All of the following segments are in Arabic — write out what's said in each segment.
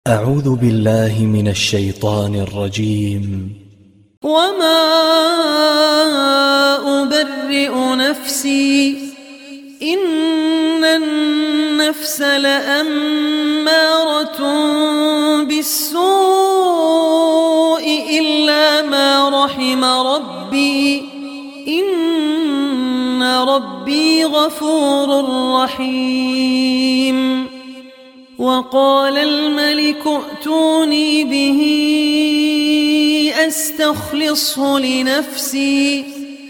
أعوذ بالله من الشيطان الرجيم. وما أبرئ نفسي إن النفس لأمارة بالسوء إلا ما رحم ربي إن ربي غفور رحيم. وقال الملك ائتوني به أستخلصه لنفسي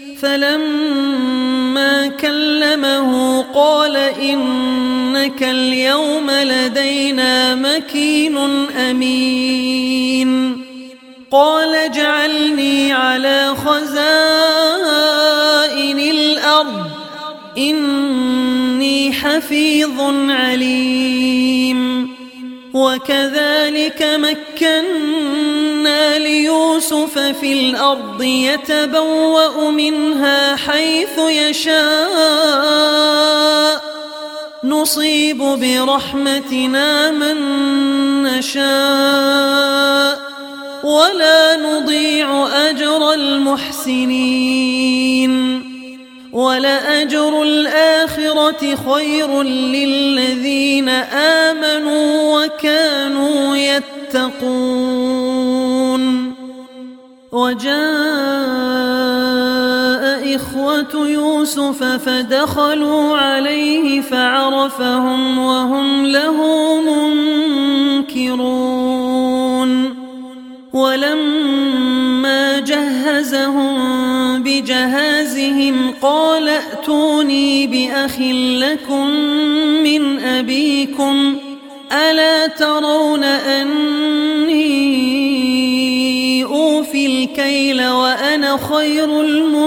فلما كلمه قال إنك اليوم لدينا مكين أمين. قال اجعلني على خزائن الأرض إني حفيظ عليم. وكذلك مكنا ليوسف في الأرض يتبوأ منها حيث يشاء نصيب برحمتنا من نشاء ولا نضيع أجر المحسنين. ولأجر الآخرة خير للذين آمنوا وكانوا يتقون. وجاء إخوة يوسف فدخلوا عليه فعرفهم وهم له منكرون. ولما جهزهم بجهازهم قال ائتوني بأخ لكم من أبيكم ألا ترون أني أوفي الكيل وأنا خير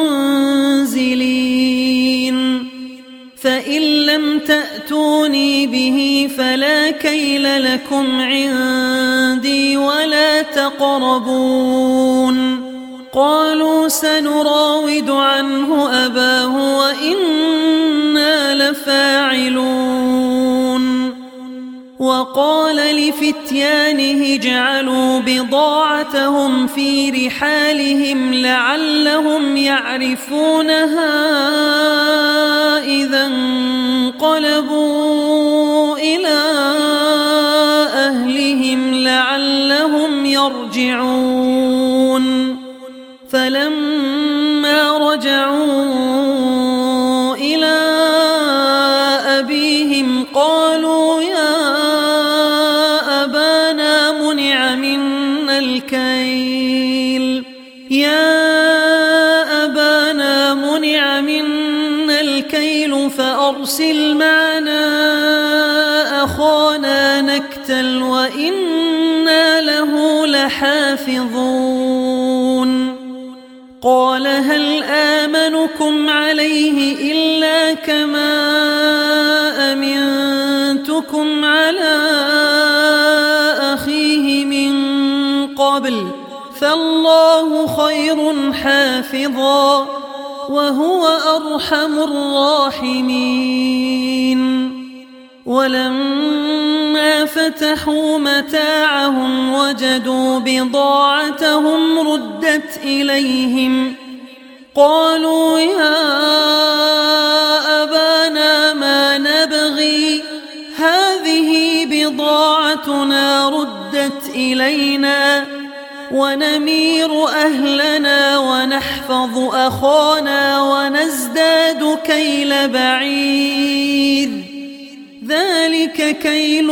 المنزلين. فإن لم تأتوني به فلا كيل لكم عندي ولا تقربون. قالوا سنراود عنه أباه وإنا لفاعلون. وقال لفتيانه اجعلوا بضاعتهم في رحالهم لعلهم يعرفونها إذا انقلبوا إلى أهلهم لعلهم يرجعون. فلما رجعوا إلى أبيهم قالوا يا أبانا منع منا الكيل فأرسل معنا أخانا نكتل وإنا له لحافظون. قال هل آمنكم عليه إلا كما أمنتكم على أخيه من قبل فالله خير حافظا وهو أرحم الراحمين. ولما فتحوا متاعهم وجدوا بضاعتهم ردت إليهم قالوا يا أبانا ما نبغي هذه بضاعتنا ردت إلينا ونمير أهلنا ونحفظ أخانا ونزداد كيل بعيد ذلك كيل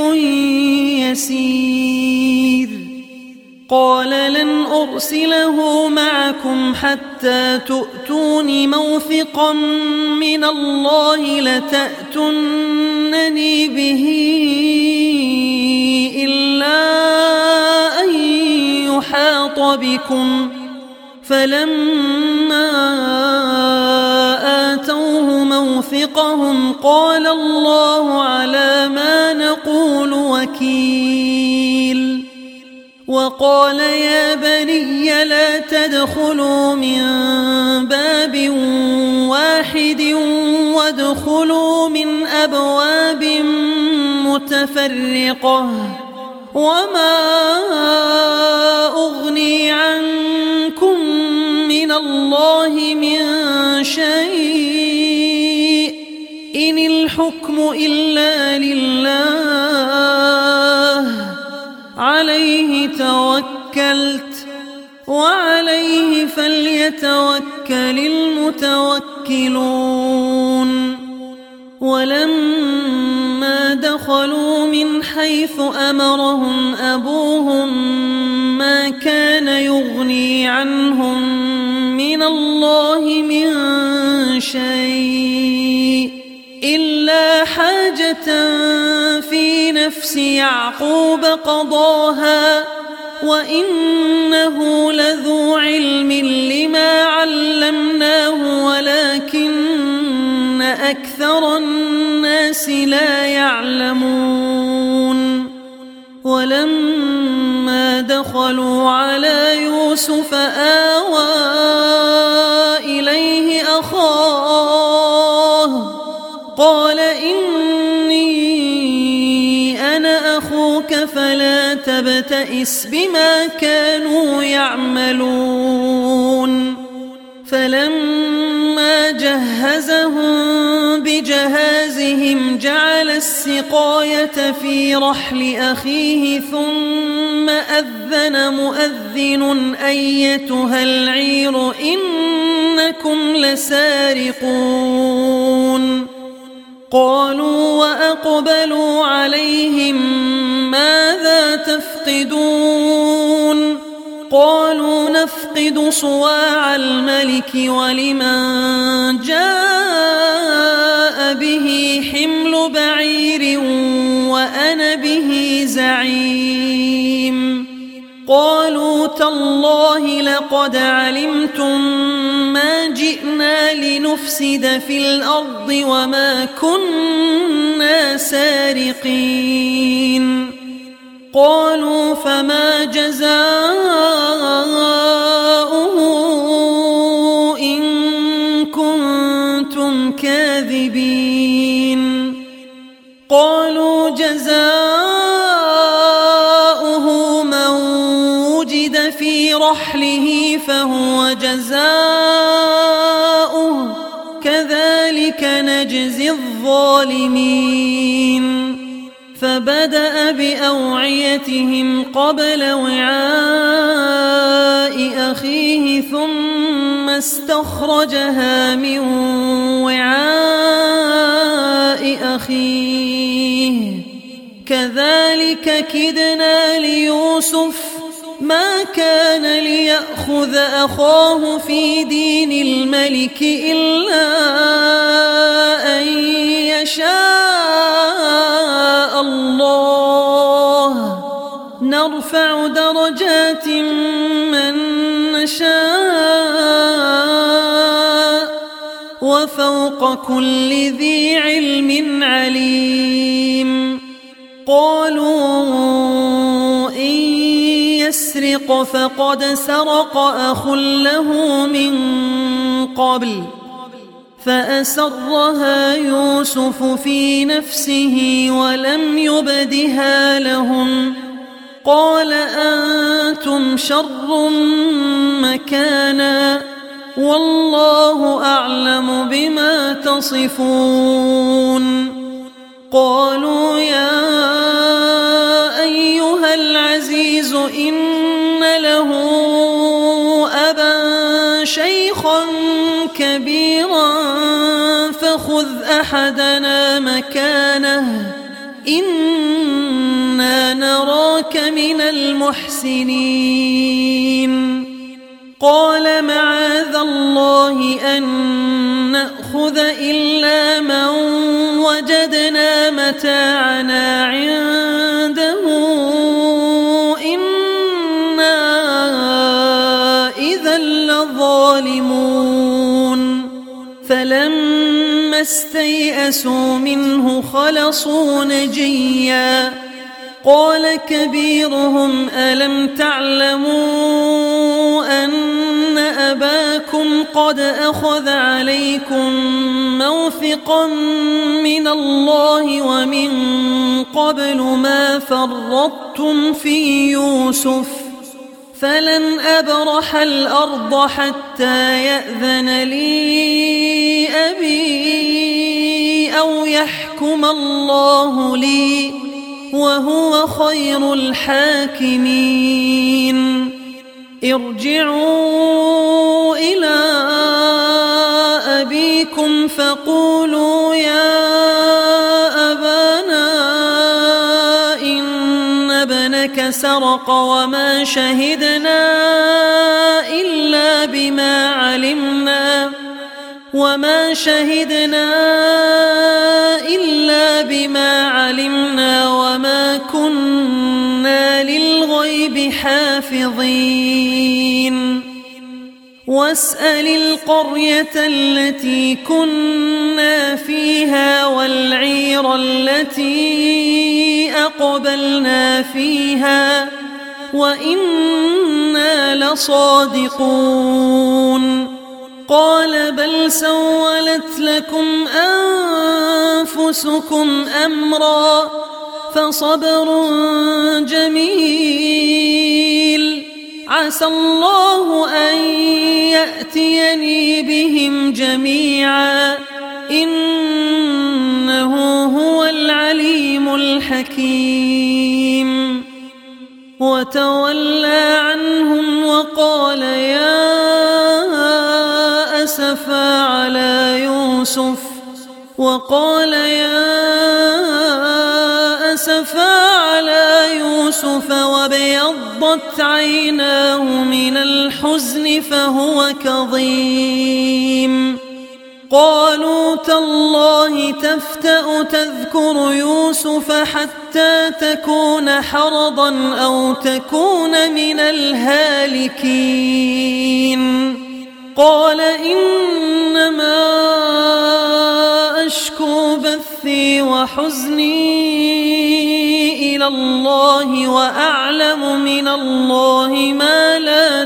يسير. قال لن أرسله معكم حتى تؤتون موثقا من الله لتأتونني به إلا أن يحاط بكم. فلما آتوه موثقهم قال الله على ما نقول وكيل. وقال يا بني لا تدخلوا من باب واحد وادخلوا من أبواب متفرقة وما أغني عنكم من الله من شيء إن الحكم إلا لله عليه توكلت وعليه فليتوكل المتوكلون ولما دخلوا من حيث أمرهم أبوهم ما كان يغني عنهم من الله من شيء إلا حاجة في نفس يعقوب قضاها وإنه لذو علم لما علمناه ولكن أكثر الناس لا يعلمون ولما دخلوا على يوسف آوى إليه أخاه قال إني أنا أخوك فلا تبتئس بما كانوا يعملون فلما جهزهم بجهازهم جعل السقاية في رحل أخيه ثم أذن مؤذن أيتها العير إنكم لسارقون قالوا وأقبلوا عليهم ماذا تفقدون قالوا نفقد صواع الملك ولمن جاء به حمل بعير وأنا به زعيم قالوا تالله لقد علمتم ما جئنا لنفسد في الأرض وما كنا سارقين قالوا فما جزاؤه إن كنتم كاذبين قالوا جزاؤه من وجد في رحله فهو جزاؤه كذلك نجزي الظالمين فبدأ بأوعيتهم قبل وعاء أخيه ثم استخرجها من وعاء أخيه كذلك كدنا ليوسف ما كان ليأخذ أخاه في دين الملك إلا أن يشاء الله نرفع درجات من نشاء وفوق كل ذي علم عليم قالوا إن يسرق فقد سرق أخ له من قبل فأسرها يوسف في نفسه ولم يبدها لهم قال أنتم شر مكانا والله أعلم بما تصفون قالوا يا أيها العزيز إن له أبا شيخا كبيرا فخذ أحدنا مكانه إنا نراك من المحسنين قال معاذ الله أن نأخذ إلا من وجدنا متاعنا عنده إنا إذا لظالمون فلما استيئسوا منه خلصوا نجيا قال كبيرهم ألم تعلموا أن أباكم قد أخذ عليكم موثقا من الله ومن قبل ما فرطتم في يوسف فلن أبرح الأرض حتى يأذن لي أبي أو يحكم الله لي وهو خير الحاكمين ارجعوا إلى أبيكم فقولوا يا أبانا إن ابنك سرق وما شهدنا إلا بما علمنا وما كنا للغيب حافظين واسأل القرية التي كنا فيها والعير التي أقبلنا فيها وإنا لصادقون قال بل سولت لكم أنفسكم أمرا فصبر جميل عسى الله أن يأتيني بهم جميعا إنه هو العليم الحكيم وتولى عنهم وقال يا أسفا على يوسف وابيضت عيناه من الحزن فهو كظيم قالوا تالله تفتأ تذكر يوسف حتى تكون حرضا أو تكون من الهالكين قال إنما أشكو بثي وحزني إلى الله وأعلم من الله ما لا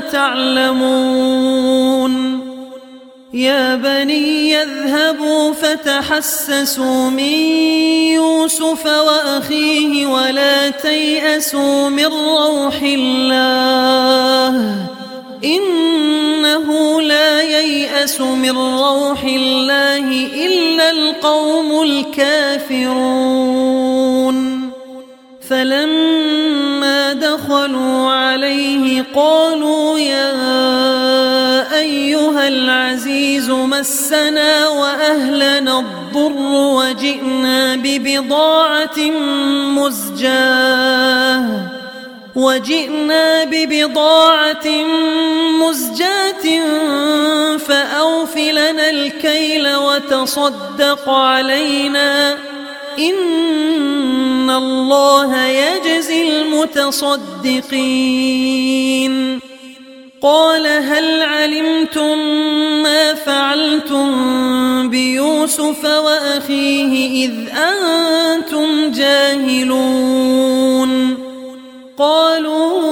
تعلمون يا بني يذهبوا فتحسسوا من يوسف وأخيه ولا تيأسوا من روح الله إنه لا ييأس من روح الله إلا القوم الكافرون فلما دخلوا عليه قالوا يا أيها العزيز مسنا وأهلنا الضر وجئنا ببضاعة مزجاة فأوف لنا الكيل وتصدق علينا إن الله يجزي المتصدقين قال هل علمتم ما فعلتم بيوسف وأخيه إذ أنتم جاهلون قالوا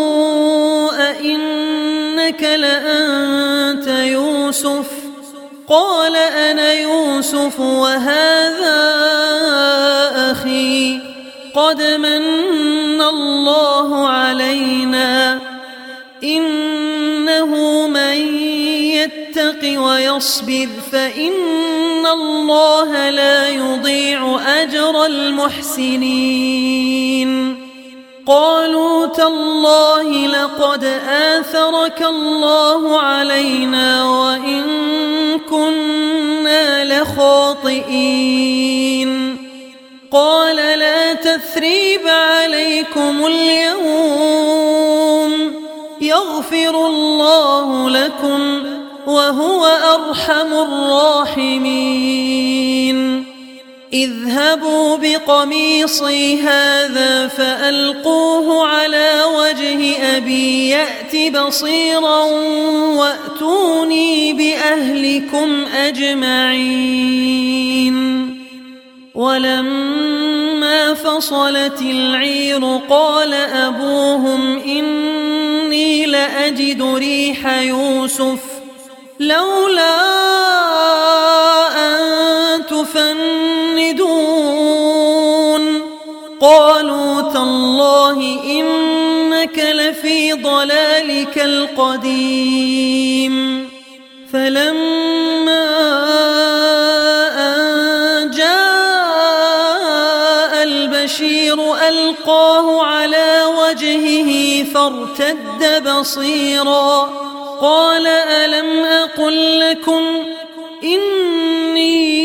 أئنك لأنت يوسف قال أنا يوسف وهذا أخي قد من الله علينا إنه من يتق ويصبر فإن الله لا يضيع أجر المحسنين قالوا تالله لقد آثرك الله علينا وإن كنا لخاطئين قال لا تثريب عليكم اليوم يغفر الله لكم وهو أرحم الراحمين اذهبوا بقميصي هذا فألقوه على وجه أبي يأت بصيرا وأتوني بأهلكم أجمعين ولما فصلت العير قال أبوهم إني لأجد ريح يوسف لولا أن تفندون قالوا تالله إنك لفي ضلالك القديم فلما أن جاء البشير ألقاه على وجهه فارتد بصيرا قال ألم أقل لكم إني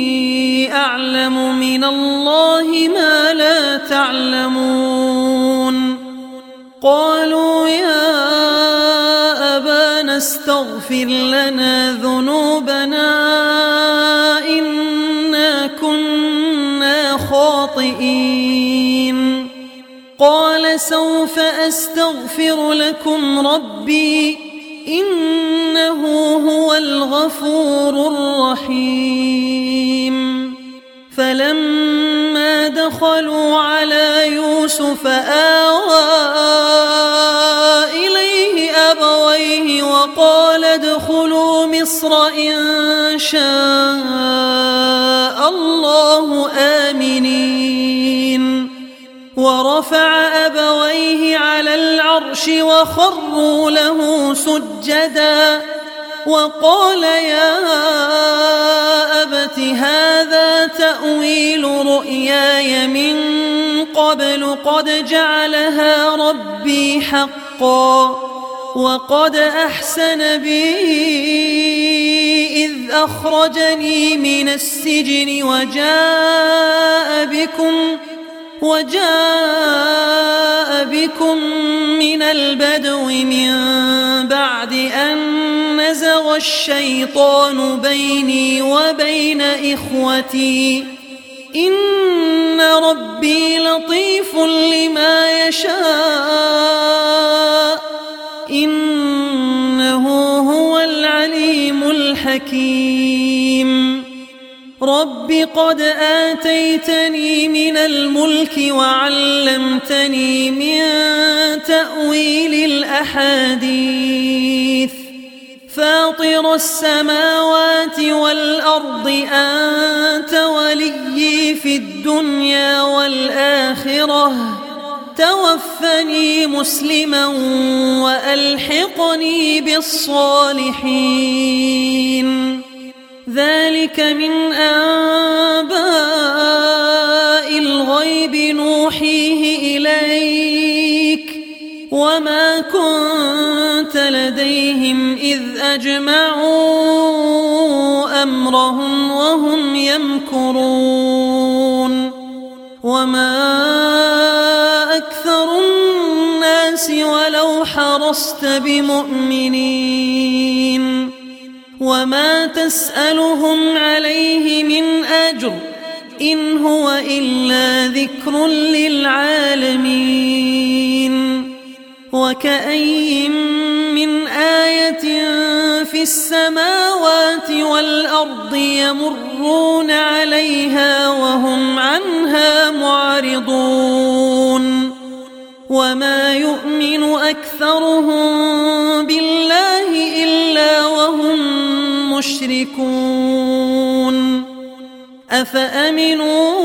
أعلم من الله ما لا تعلمون قالوا يا أبانا استغفر لنا ذنوبنا إنا كنا خاطئين قال سوف أستغفر لكم ربي إنه هو الغفور الرحيم فلما دخلوا على يوسف آوى إليه أبويه وقال ادخلوا مصر إن شاء الله آمنين ورفع أبويه على العرش وخروا له سجدا وقال يا أبت هذا تأويل رؤياي من قبل قد جعلها ربي حقا وقد أحسن بي إذ أخرجني من السجن وجاء بكم من البدو من بعد أن نزغ الشيطان بيني وبين إخوتي إن ربي لطيف لما يشاء إنه هو العليم الحكيم رب قد آتيتني من الملك وعلمتني من تأويل الأحاديث فاطر السماوات والأرض أنت وليي في الدنيا والآخرة توفني مسلما وألحقني بالصالحين ذلك من أنباء الغيب نوحيه إليك وما كنت لديهم إذ أجمعوا أمرهم وهم يمكرون وما أكثر الناس ولو حرصت بمؤمنين وما تسألهم عليه من أجر إن هو إلا ذكر للعالمين وكأين من آية في السماوات والأرض يمرون عليها وهم عنها معرضون وما يؤمن أكثرهم بالله إلا وهم مشركون أفأمنوا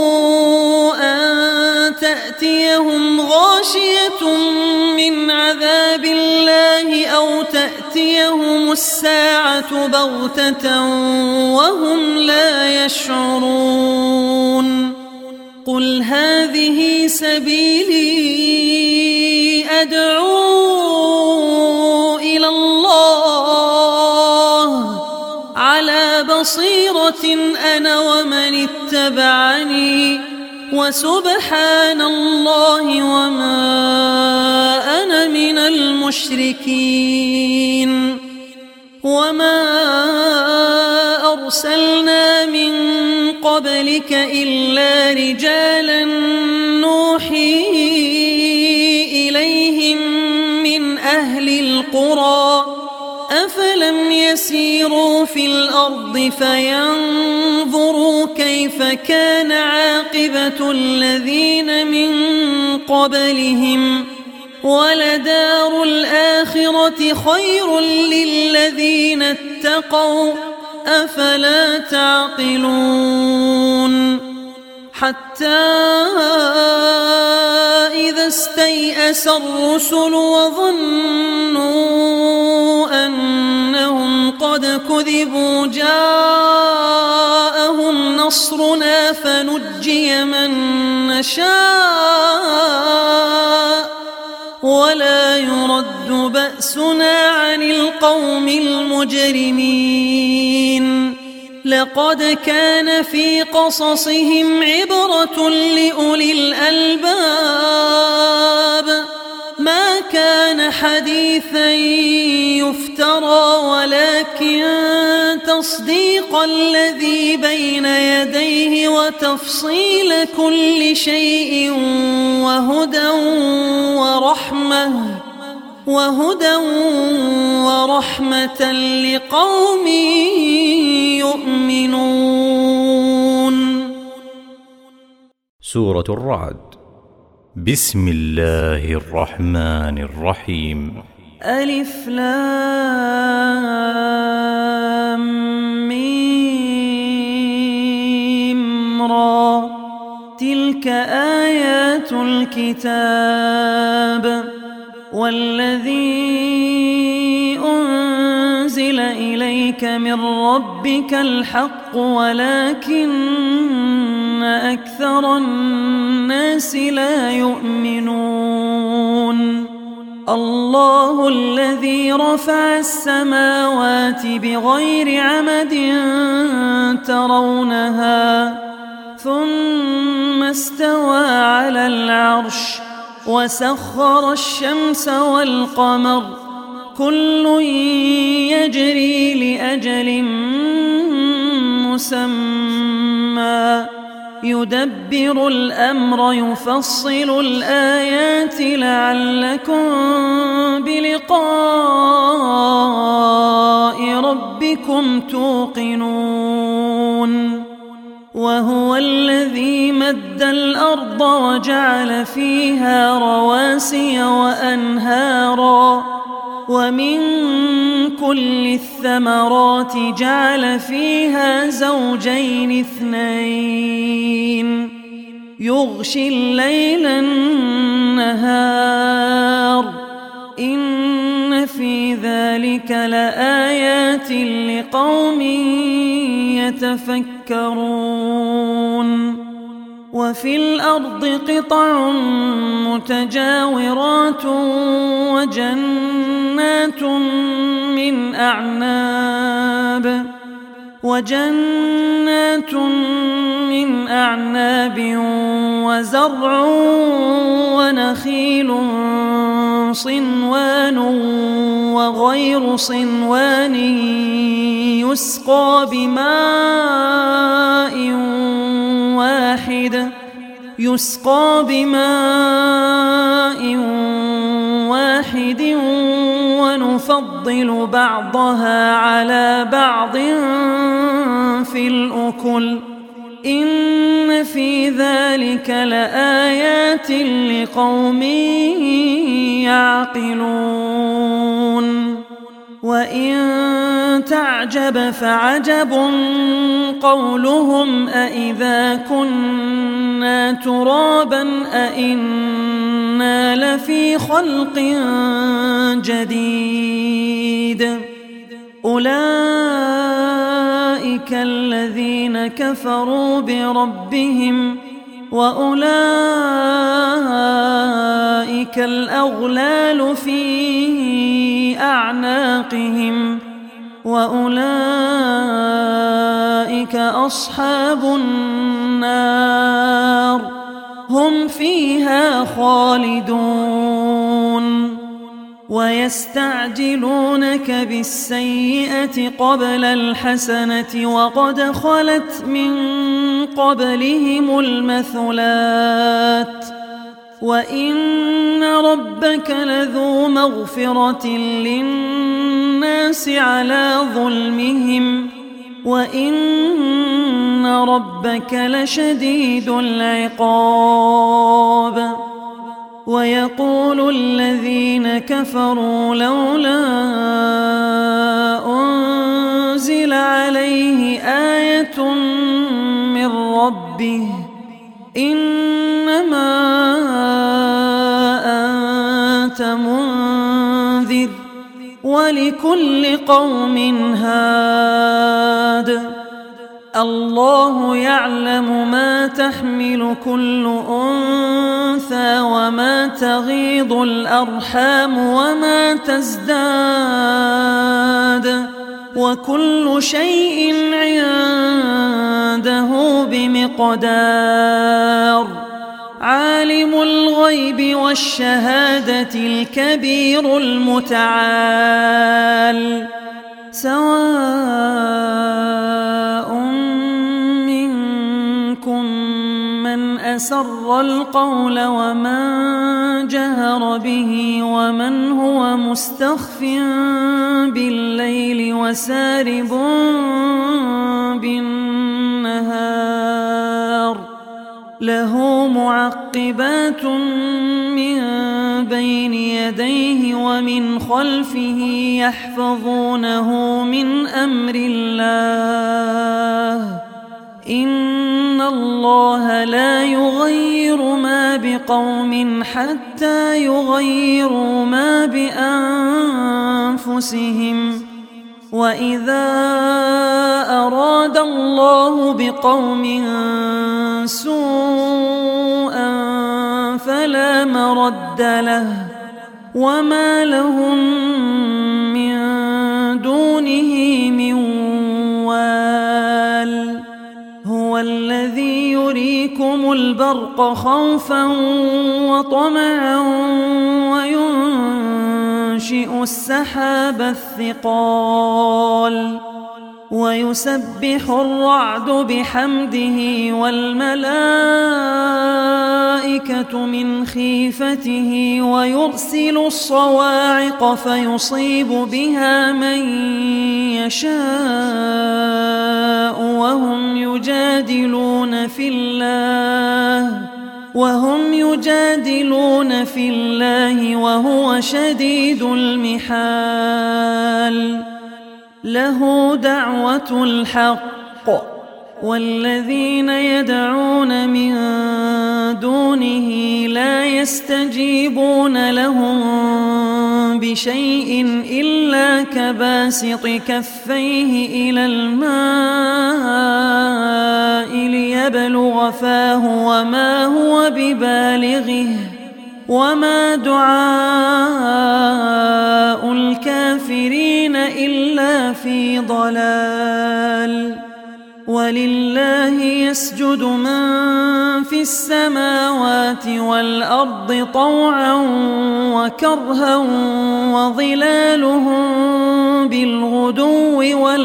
أن تأتيهم غاشية من عذاب الله أو تأتيهم الساعة بغتة وهم لا يشعرون قل هذه سبيلي أدعو إلى الله على بصيرة أنا ومن اتبعني وسبحان الله وما أنا من المشركين وما أرسلنا من قبلك إلا رجالا نوحي إليهم من أهل القرى أفلم يسيروا في الأرض فينظروا كيف كان عاقبة الذين من قبلهم ولدار الآخرة خير للذين اتقوا أفلا تعقلون حتى إذا استيأس الرسل وظنوا أنهم قد كذبوا جاءهم نصرنا فنجي من نشاء ولا يرد بأسنا عن القوم المجرمين لقد كان في قصصهم عبرة لأولي الألباب ما كان حديثا يفترى ولكن تصديق الذي بين يديه وتفصيل كل شيء وهدى ورحمة لقوم يؤمنون. سورة الرعد. بسم الله الرحمن الرحيم. ألف لام ميم را تلك آيات الكتاب والذي أنزل إليك من ربك الحق ولكن أكثر الناس لا يؤمنون. الله الذي رفع السماوات بغير عمد ترونها ثم استوى على العرش وسخر الشمس والقمر كل يجري لأجل مسمى يدبر الأمر يفصل الآيات لعلكم بلقاء ربكم توقنون. وهو الذي مد الأرض وجعل فيها رواسي وأنهارا ومن كل الثمرات جعل فيها زوجين اثنين يغشي الليل النهار إن في ذلك لآيات لقوم يتفكرون. وفي الأرض قطع متجاورات وجنات من أعناب وزرع ونخيل صنوان وغير صنوان يسقى بماء واحد ونفضل بعضها على بعض في الأكل إن في ذلك لآيات لقوم يعقلون. وإن تعجب فعجب قولهم أإذا كنا ترابا أإنا لفي خلق جديد أولئك الذين كفروا بربهم وأولئك الأغلال في أعناقهم وأولئك أصحاب النار هم فيها خالدون. ويستعجلونك بالسيئة قبل الحسنة وقد خلت من قبلهم المثلات وإن ربك لذو مغفرة للناس على ظلمهم وإن ربك لشديد العقاب ويقول الذين كفروا لولا أنزل عليه آية من ربه إنما أنت منذر ولكل قوم هاد الله يعلم ما تحمل كل أنثى وما تغيض الأرحام وما تزداد وكل شيء عنده بمقدار عالم الغيب والشهادة الكبير المتعال سواء منكم من أسر القول ومن جهر به ومن هو مستخف بالليل وسارب بالنهار له معقبات من بين يديه ومن خلفه يحفظونه من أمر الله إن الله لا يغير ما بقوم حتى يغيروا ما بأنفسهم وإذا أراد الله بقوم سوءا فلا مرد له وما لهم من دونه من وال هو الذي يريكم البرق خوفا وطمعا وينشئ السحاب الثقال ويسبح الرعد بحمده والملائكة من خيفته ويرسل الصواعق فيصيب بها من يشاء وهم يجادلون في الله وهو شديد المحال له دعوة الحق والذين يدعون من دونه لا يستجيبون لهم بشيء إلا كباسط كفيه إلى الماء ليبلغ فاه وما هو ببالغه وما دعاء الكافرين إلا في ضلال ولله يسجد من في السماوات والأرض طوعا وكرها وظلالهم بالغدو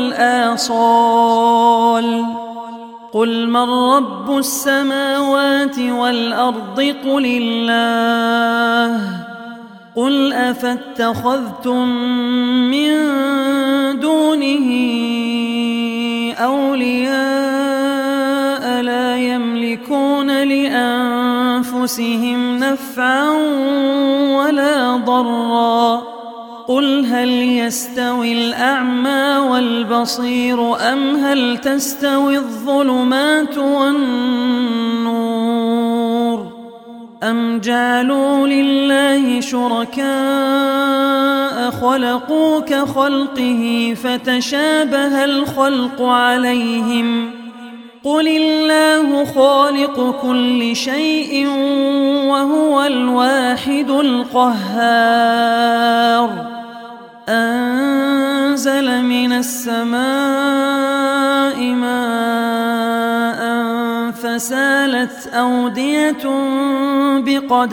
والآصال قل من رب السماوات والأرض قل الله قل أفاتخذتم من دونه أولياء لا يملكون لأنفسهم نفعا ولا ضرا قل هل يستوي الأعمى والبصير أم هل تستوي الظلمات والنور أم جعلوا لله شركاء خلقوا كخلقه فتشابه الخلق عليهم قل الله خالق كل شيء وهو الواحد القهار أنزل من السماء ماء فسالت أودية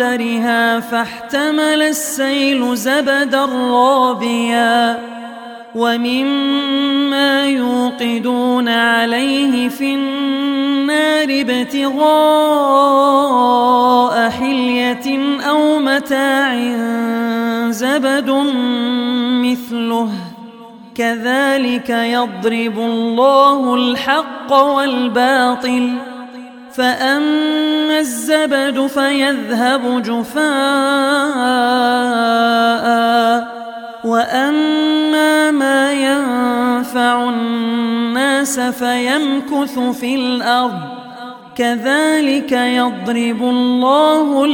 بقدرها فاحتمل السيل زبدا رابيا ومما يوقدون عليه في النار ابتغاء حلية أو متاع زبد مثله كذلك يضرب الله الحق والباطل فأما الزبد فيذهب جفاء وأما ما ينفع الناس فيمكث في الأرض كذلك يضرب الله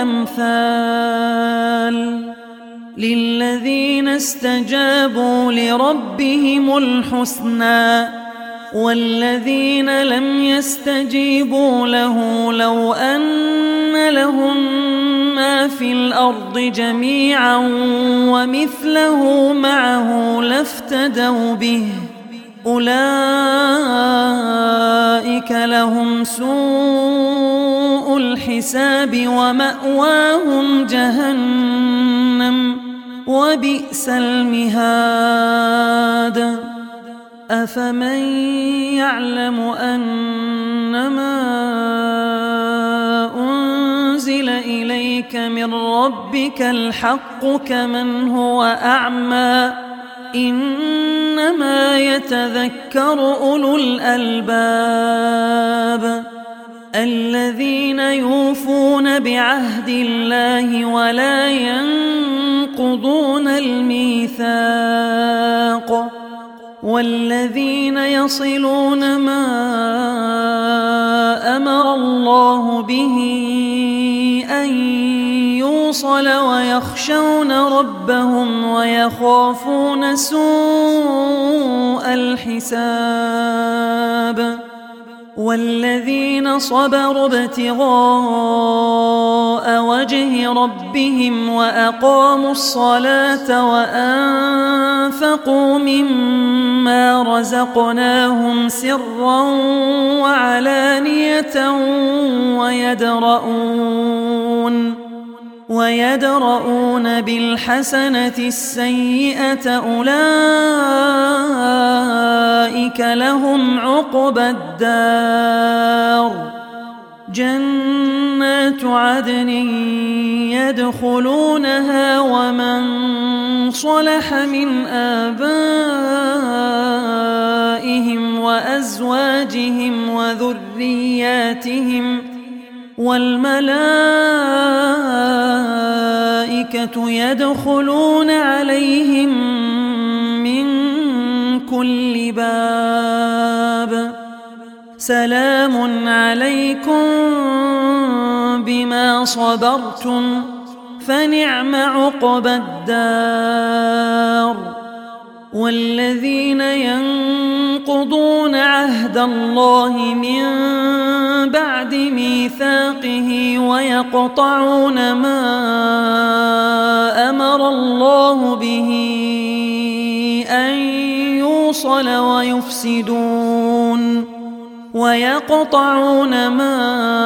الأمثال للذين استجابوا لربهم الحسنى والذين لم يستجيبوا له لو أن لهم ما في الأرض جميعا ومثله معه لافتدوا به أولئك لهم سوء الحساب ومأواهم جهنم وبئس المهاد أفمن يعلم أنما أنزل إليك من ربك الحق كمن هو أعمى إنما يتذكر أولو الألباب الذين يوفون بعهد الله ولا ينقضون الميثاق والذين يصلون ما أمر الله به أن يوصل ويخشون ربهم ويخافون سوء الحساب والذين صبروا ابتغاء وجه ربهم وأقاموا الصلاة وأنفقوا مما رزقناهم سرا وعلانية ويدرؤون بالحسنة السيئة أولئك لهم عقبى الدار جنات عدن يدخلونها ومن صلح من آبائهم وأزواجهم وذرياتهم والملائكة يدخلون عليهم من كل باب سلام عليكم بما صبرتم فنعم عقبى الدار والذين ينقضون عهد الله من بعد ميثاقه ويقطعون ما أمر الله به أن يوصل ويقطعون ما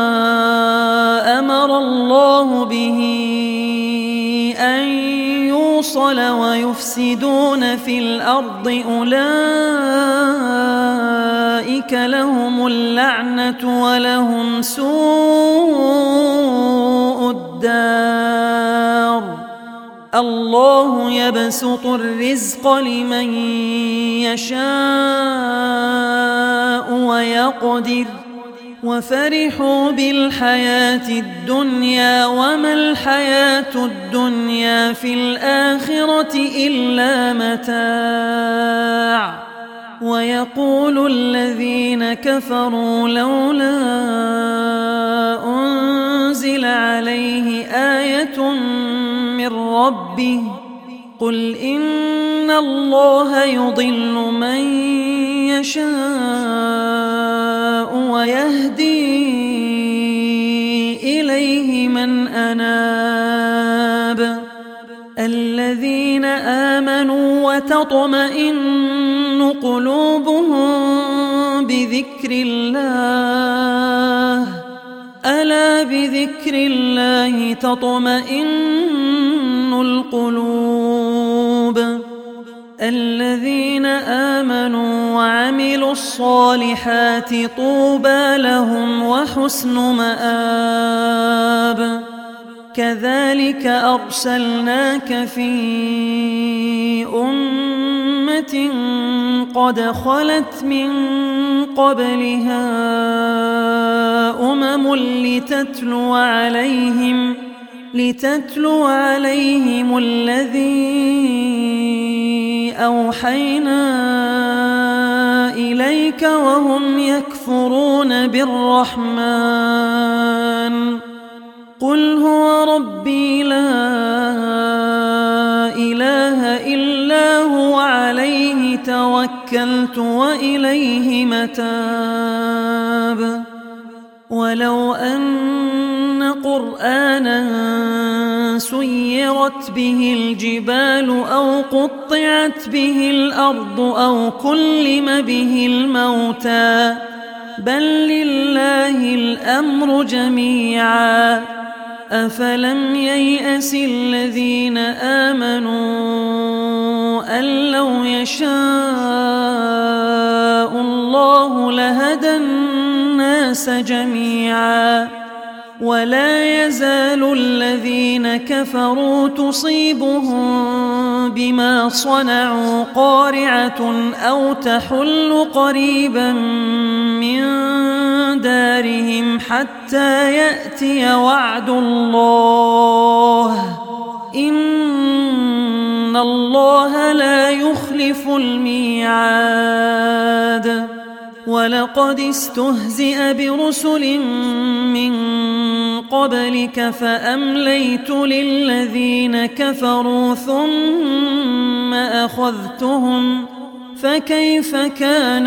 أمر الله به أن يوصل ويفسدون في الأرض أولئك لهم اللعنة ولهم سوء الدار الله يبسط الرزق لمن يشاء ويقدر وفرحوا بالحياة الدنيا وما الحياة الدنيا في الآخرة إلا متاع ويقول الذين كفروا لولا أنزل عليه آية من ربه قل إن الله يضل من يشاء ويهدي إليه من أناب الذين آمنوا وتطمئن قلوبهم بذكر الله ألا بذكر الله تطمئن القلوب الذين آمنوا وعملوا الصالحات طوبى لهم وحسن مآب كذلك أرسلناك في أمة قد خلت من قبلها أمم لتتلو عليهم الذي أوحينا إليك وهم يكفرون بالرحمن قل هو ربي لا إله إلا هو عليه توكلت وإليه متاب ولو أن قرآنا سيرت به الجبال أو قطعت به الأرض أو كلم به الموتى بل لله الأمر جميعا أفلم ييأس الذين آمنوا أن لو يشاء الله لهدى الناس جميعا ولا يزال الذين كفروا تصيبهم بما صنعوا قارعة أو تحل قريبا من دارهم حتى يأتي وعد الله إن الله لا يخلف الميعاد ولقد استهزئ برسل من قبلك فأمليت للذين كفروا ثم أخذتهم فكيف كان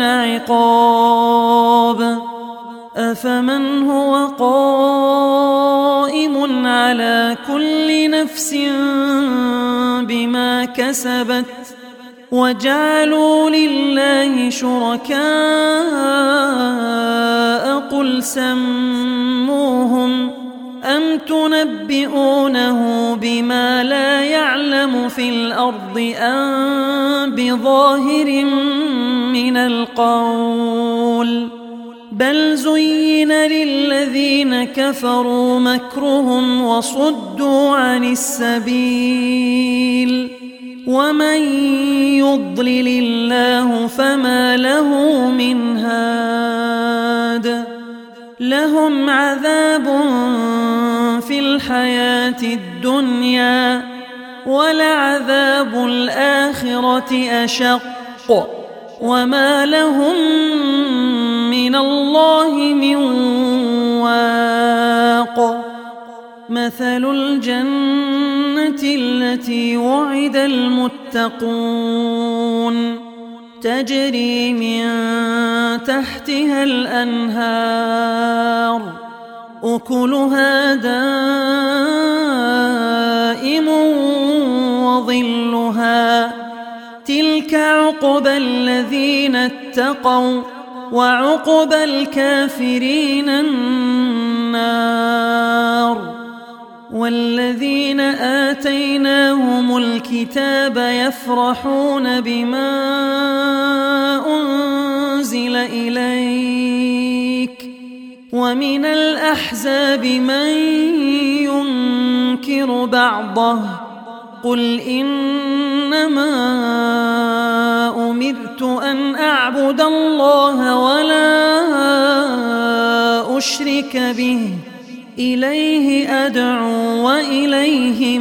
عقاب أفمن هو قائم على كل نفس بما كسبت وجعلوا لله شركاء قل سموهم أم تنبئونه بما لا يعلم في الأرض أم بظاهر من القول بل زين للذين كفروا مكرهم وصدوا عن السبيل ومن يضلل الله فما له من هاد لهم عذاب في الحياة الدنيا ولعذاب الآخرة أشق وما لهم من الله من واق مثل الجنة التي وعد المتقون تجري من تحتها الأنهار أكلها دائم وظلها تلك عقبى الذين اتقوا وعقبى الكافرين النار والذين آتيناهم الكتاب يفرحون بما أنزل إليك ومن الأحزاب من ينكر بعضه قل إنما أمرت أن أعبد الله ولا أشرك به إليه أدعو وإليه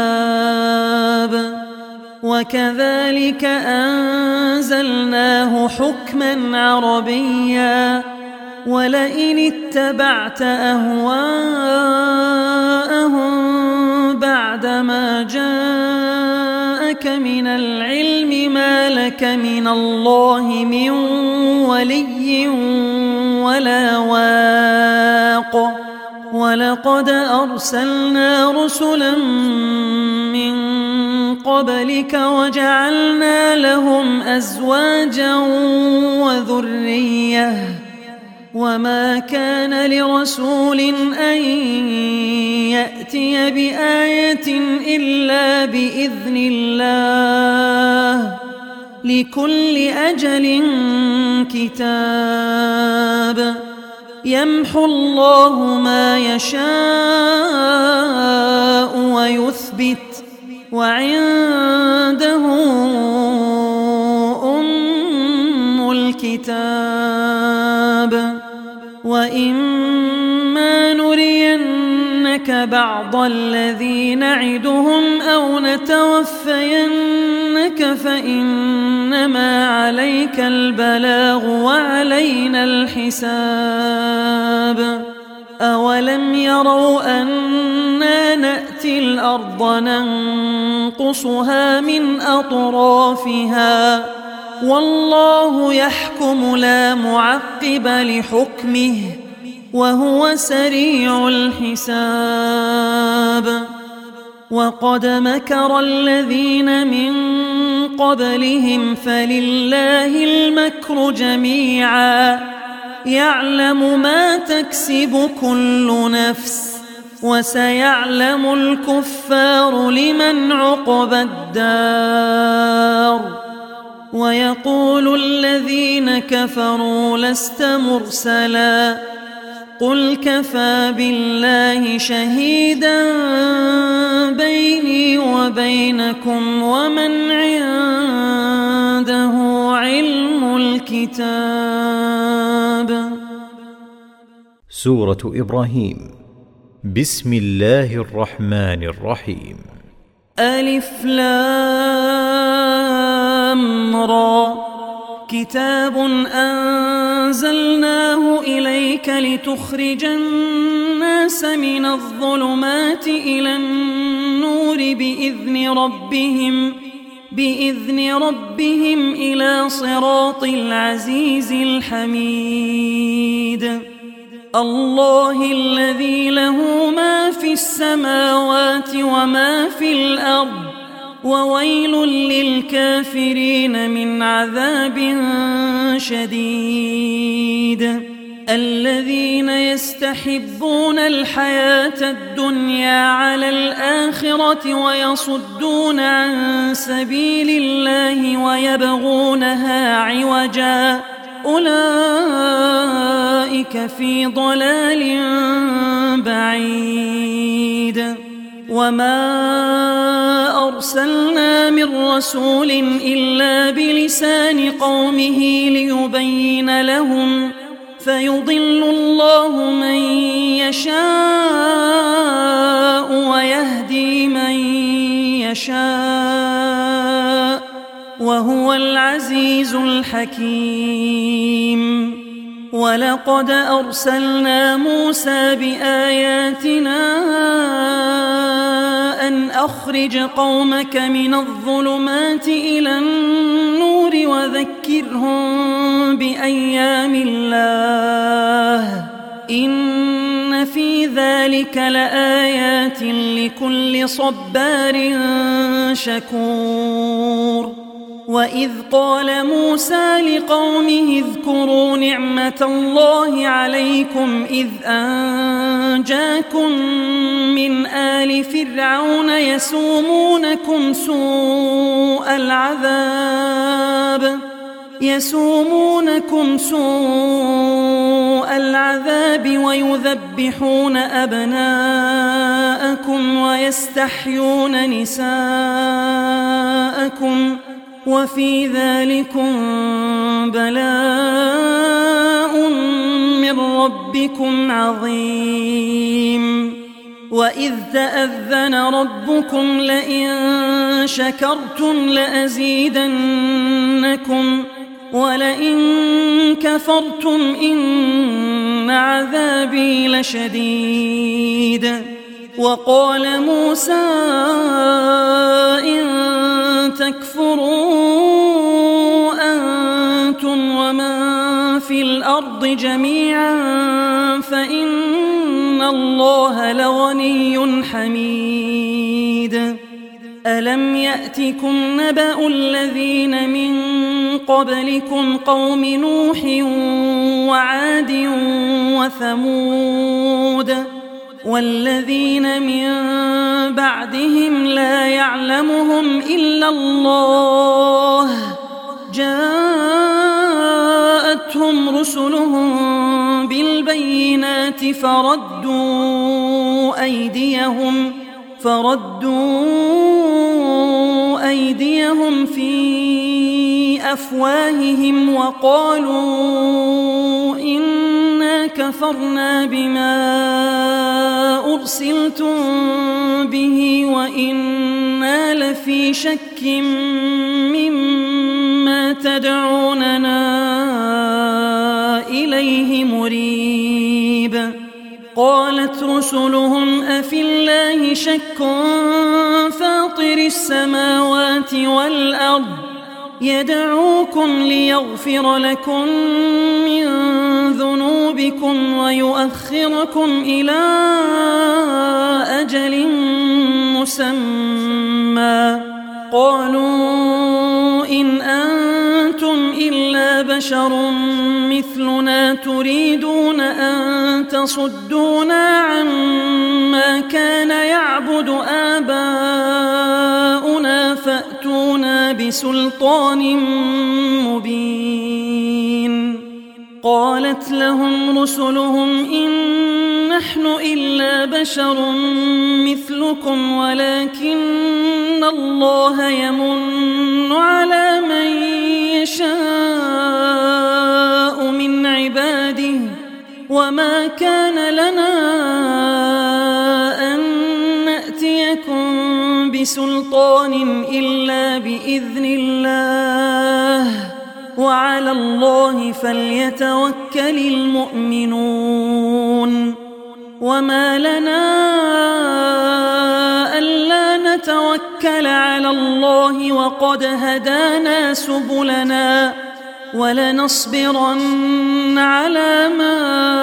مآب وكذلك أنزلناه حكما عربيا ولئن اتبعت أهواءهم بعدما جاءك من العلم ما لك من الله من ولي ولا واق ولقد أرسلنا رسلا من قبلك وجعلنا لهم أزواجا وذرية وما كان لرسول أن يأتي بآية إلا بإذن الله لكل أجل كتاب يمحو الله ما يشاء ويثبت وعنده أم الكتاب وإما نرينك بعض الذي نعدهم أو نتوفينك فإنما عليك البلاغ وعلينا الحساب أولم يروا أنا نأتي الأرض ننقصها من أطرافها والله يحكم لا معقب لحكمه وهو سريع الحساب وقد مكر الذين من قبلهم فلله المكر جميعا يعلم ما تكسب كل نفس وسيعلم الكفار لمن عقبى الدار ويقول الذين كفروا لست مرسلا قل كفى بالله شهيدا بيني وبينكم ومن عنده علم الكتاب. سورة إبراهيم. بسم الله الرحمن الرحيم. ألف لام را كتاب أنزلناه إليك لتخرج الناس من الظلمات إلى النور بإذن ربهم إلى صراط العزيز الحميد الله الذي له ما في السماوات وما في الأرض وويل للكافرين من عذاب شديد الذين يستحبون الحياة الدنيا على الآخرة ويصدون عن سبيل الله ويبغونها عوجا أولئك في ضلال بعيد وما أرسلنا من رسول إلا بلسان قومه ليبين لهم فيضل الله من يشاء ويهدي من يشاء وهو العزيز الحكيم ولقد أرسلنا موسى بآياتنا أن أخرج قومك من الظلمات إلى النور وذكرهم بأيام الله إن في ذلك لآيات لكل صبار شكور وإذ قال موسى لقومه اذكروا نعمة الله عليكم إذ أنجاكم من آل فرعون يسومونكم سوء العذاب ويذبحون أبناءكم ويستحيون نساءكم وفي ذلكم بلاء من ربكم عظيم وإذ تأذن ربكم لئن شكرتم لأزيدنكم ولئن كفرتم إن عذابي لشديد وقال موسى إن تكفروا أنتم ومن في الأرض جميعا فإن الله لغني حميد ألم يأتكم نبأ الذين من قبلكم قوم نوح وعاد وثمود والذين من بعدهم لا يعلمهم إلا الله جاءتهم رسلهم بالبينات فردوا أيديهم في أفواههم وقالوا إنا كفرنا بما أرسلتم به وإنا لفي شك مما تدعوننا إليه مريب. قالت رسلهم أفي الله شك فاطر السماوات والأرض يدعوكم ليغفر لكم من ذنوبكم ويؤخركم إلى أجل مسمى. قالوا إن أنتم إلا بشر مثلنا تريدون أن تصدونا عما كان يعبد آباؤنا فأتونا بسلطان مبين. قالت لهم رسلهم إن نحن إلا بشر مثلكم ولكن الله يمن على من يشاء من عباده وما كان لنا أن نأتيكم بسلطان إلا بإذن الله وعلى الله فليتوكل المؤمنون. وما لنا ألا نتوكل على الله وقد هدانا سبلنا ولنصبرن على ما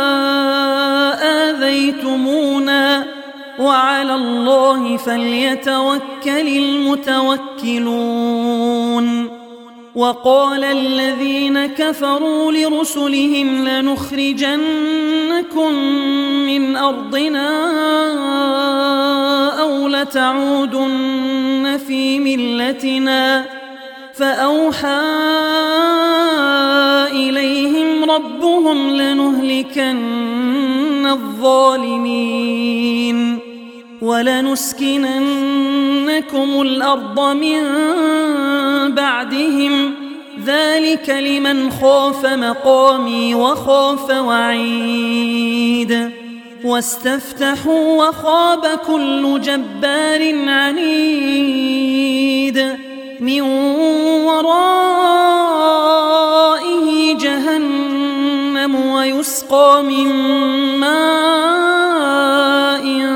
آذيتمونا وعلى الله فليتوكل المتوكلون. وقال الذين كفروا لرسلهم لنخرجنكم من أرضنا أو لتعودن في ملتنا فأوحى إليهم ربهم لنهلكن الظالمين ولنسكننكم الأرض من بعدهم ذلك لمن خاف مقامي وخاف وعيد. واستفتحوا وخاب كل جبار عنيد من ورائه جهنم ويسقى من ماء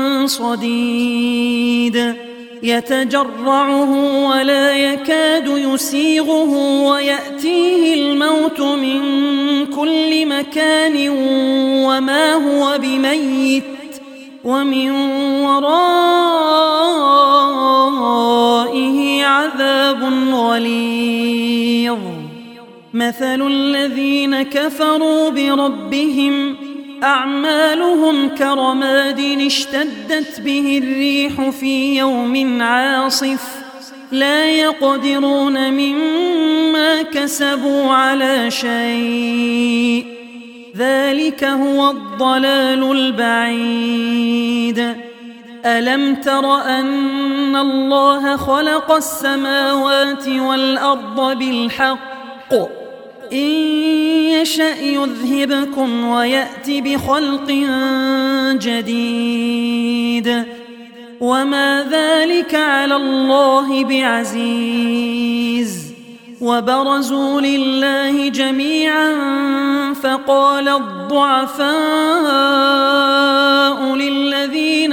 صديد يتجرعه ولا يكاد يسيغه ويأتيه الموت من كل مكان وما هو بميت ومن ورائه عذاب غليظ. مثل الذين كفروا بربهم أعمالهم كرماد اشتدت به الريح في يوم عاصف لا يقدرون مما كسبوا على شيء ذلك هو الضلال البعيد. ألم تر أن الله خلق السماوات والأرض بالحق إن يشأ يذهبكم ويأت بخلق جديد وما ذلك على الله بعزيز. وبرزوا لله جميعا فقال الضعفاء للذين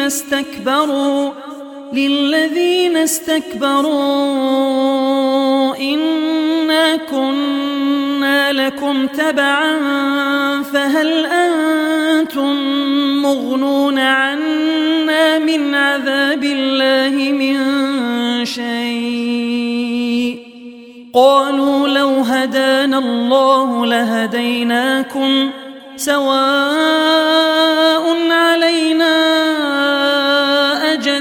استكبروا إنا كنا لكم تبعا فهل أنتم مغنون عنا من عذاب الله من شيء. قالوا لو هدانا الله لهديناكم سواء علينا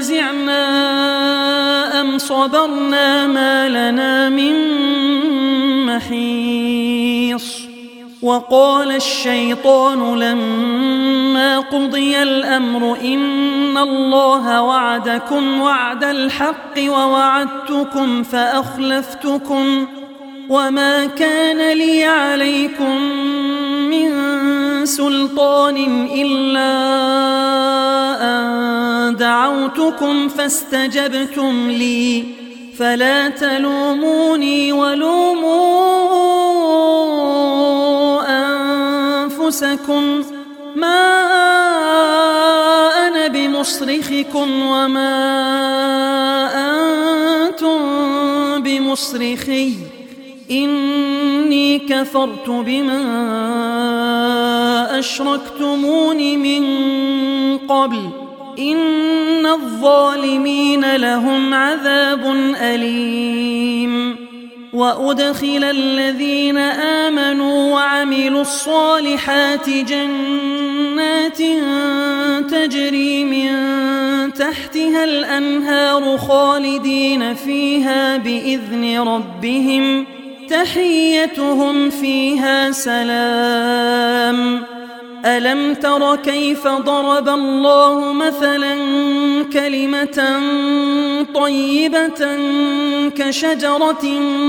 أجزعنا أم صبرنا ما لنا من محيص. وقال الشيطان لما قضي الأمر إن الله وعدكم وعد الحق ووعدتكم فأخلفتكم وما كان لي عليكم من سلطان إلا أن دعوتكم فاستجبتم لي فلا تلوموني ولوموا أنفسكم ما أنا بمصرخكم وما أنتم بمصرخي إني كفرت بما أشركتمون من قبل إن الظالمين لهم عذاب أليم. وأدخل الذين آمنوا وعملوا الصالحات جنات تجري من تحتها الأنهار خالدين فيها بإذن ربهم تحيتهم فيها سلام. ألم تر كيف ضرب الله مثلا كلمة طيبة كشجرة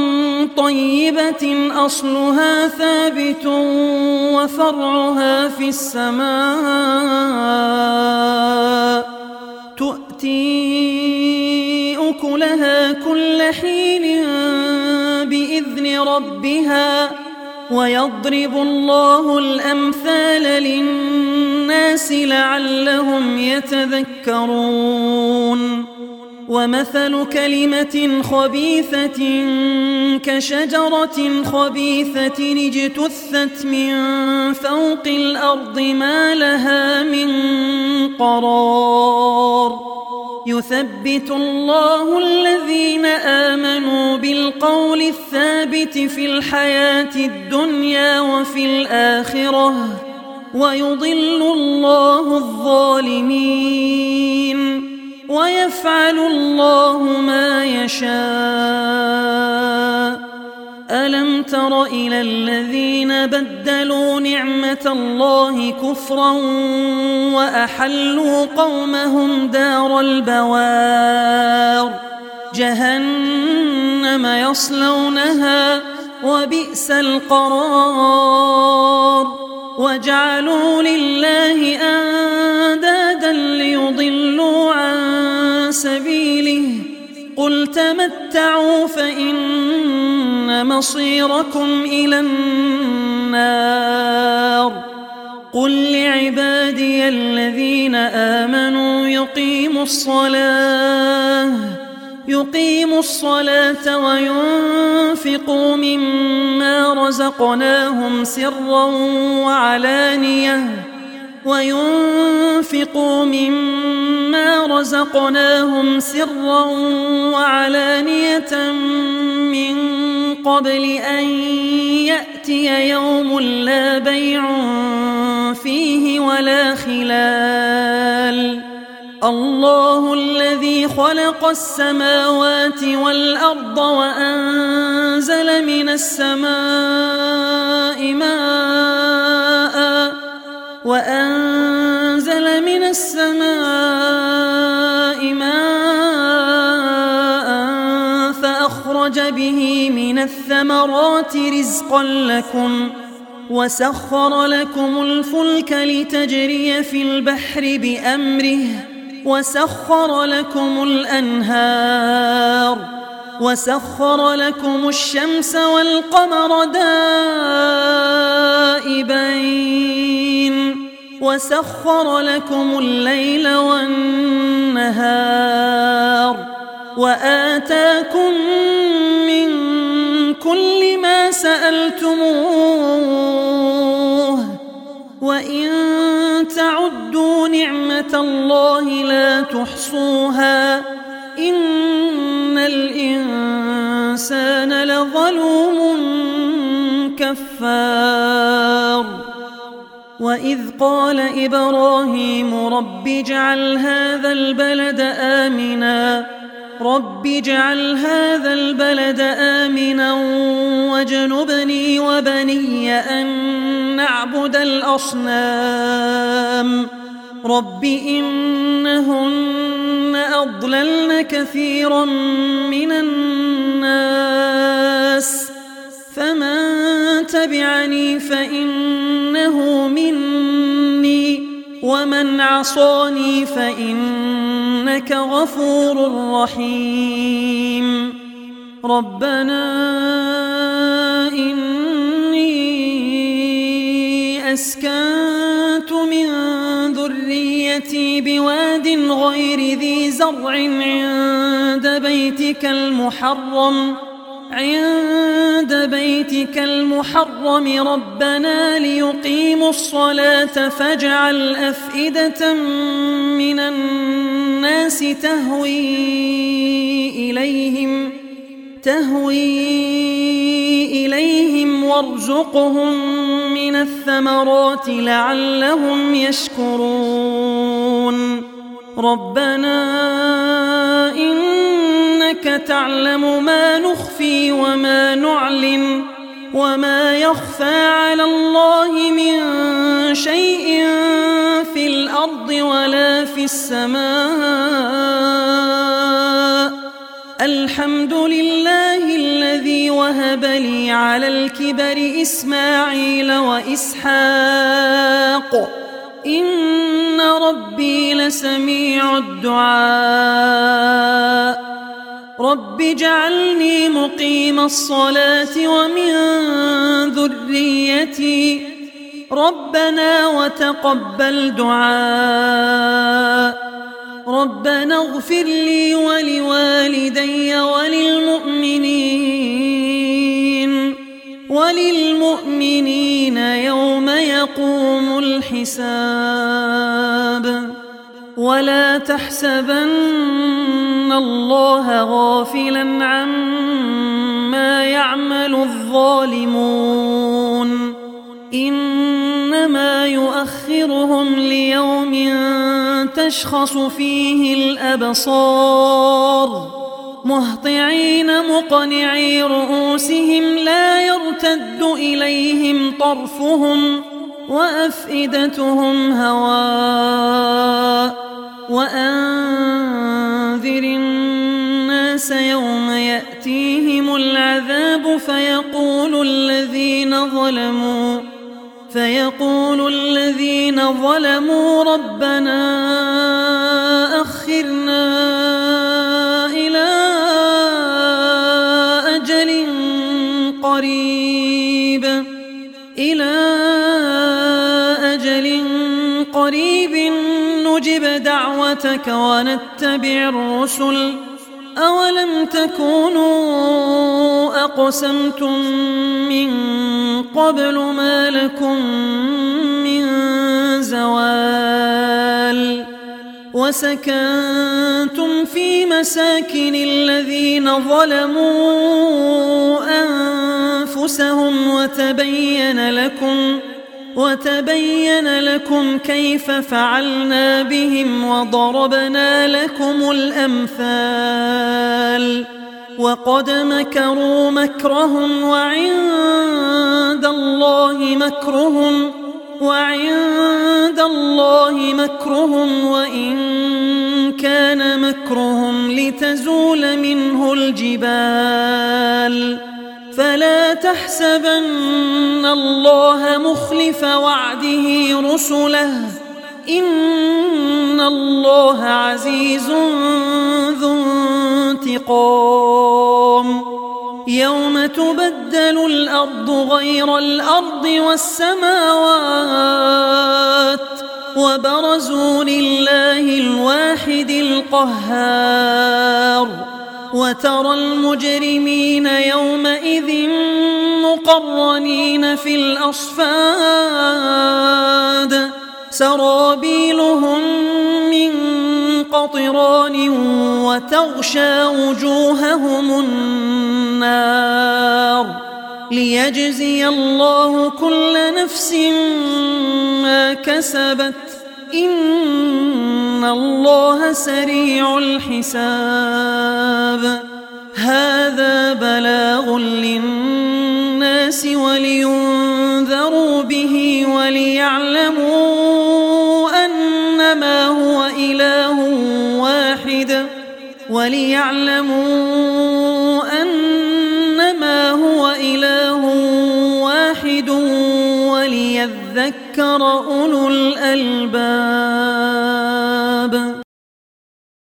طيبة أصلها ثابت وفرعها في السماء تؤتي أكلها كل حين بإذن ربها ويضرب الله الأمثال للناس لعلهم يتذكرون. ومثل كلمة خبيثة كشجرة خبيثة اجتثت من فوق الأرض ما لها من قرار. يثبت الله الذين آمنوا بالقول الثابت في الحياة الدنيا وفي الآخرة ويضل الله الظالمين ويفعل الله ما يشاء. ألم تر إلى الذين بدلوا نعمة الله كفرا وأحلوا قومهم دار البوار جهنم يصلونها وبئس القرار. وجعلوا لله أندادا ليضلوا عن سبيله قل تمتعوا فإن مصيركم إلى النار. قل لعبادي الذين آمنوا يقيموا الصلاة وينفقوا مما رزقناهم سرا وعلانية من قبل أن يأتي يوم لا بيع فيه ولا خلال. الله الذي خلق السماوات والأرض وأنزل من السماء ماء فأخرج به من الثمرات رزقا لكم وسخر لكم الفلك لتجري في البحر بأمره وسخر لكم الأنهار وسخر لكم الشمس والقمر دائبين وسخر لكم الليل والنهار وآتاكم من كل ما سألتموه وإن تعدوا نعمة الله لا تحصوها إن الإنسان لظلوم كفار. وإذ قال إبراهيم رب اجعل هذا البلد آمنا رب اجعل هذا البلد آمنا واجنبني وبني أن نعبد الأصنام رب إنهن أضللن كثيرا من الناس فمن تبعني فإنه مني ومن عصاني فإنك غفور رحيم ربنا إني أسكنت من ذريتي بواد غير ذي زرع عند بيتك المحرم ربنا ليقيموا الصلاة فاجعل أفئدة من الناس تهوي إليهم وارزقهم من الثمرات لعلهم يشكرون ربنا إنك تعلم ما نخفي وما نعلن وما يخفى على الله من شيء في الأرض ولا في السماء الحمد لله الذي وهب لي على الكبر إسماعيل وإسحاق إن ربي لسميع الدعاء رب اجعلني مقيم الصلاة ومن ذريتي ربنا وتقبل دعاء ربنا اغفر لي ولوالدي وللمؤمنين يوم يقوم الحساب ولا تحسبن الله غافلا عما يعمل الظالمون إنما يؤخرهم ليوم تشخص فيه الأبصار مهطعين مقنعي رؤوسهم لا يرتد إليهم طرفهم وأفئدتهم هواء وأنذر الناس يوم يأتيهم العذاب فيقول الذين ظلموا ربنا أخرنا إلى أجل قريب نجب دعوتك ونتبع الرسل أولم تكونوا أقسمتم من قبل ما لكم من زوال وسكنتم في مساكن الذين ظلموا أنفسهم وتبين لكم كيف فعلنا بهم وضربنا لكم الأمثال وقد مكروا مكرهم وعند الله مكرهم وإن كان مكرهم لتزول منه الجبال فلا تحسبن الله مخلف وعده رسله إن الله عزيز ذو انتقام يوم تبدل الأرض غير الأرض والسماوات وبرزوا لله الواحد القهار وترى المجرمين يومئذ مقرنين في الأصفاد سرابيلهم من قطران وتغشى وجوههم النار ليجزي الله كل نفس ما كسبت إن الله سريع الحساب هذا بلاغ للناس ولينذروا به وليعلموا أنما هو إله واحد وليذكر أولو الألباب.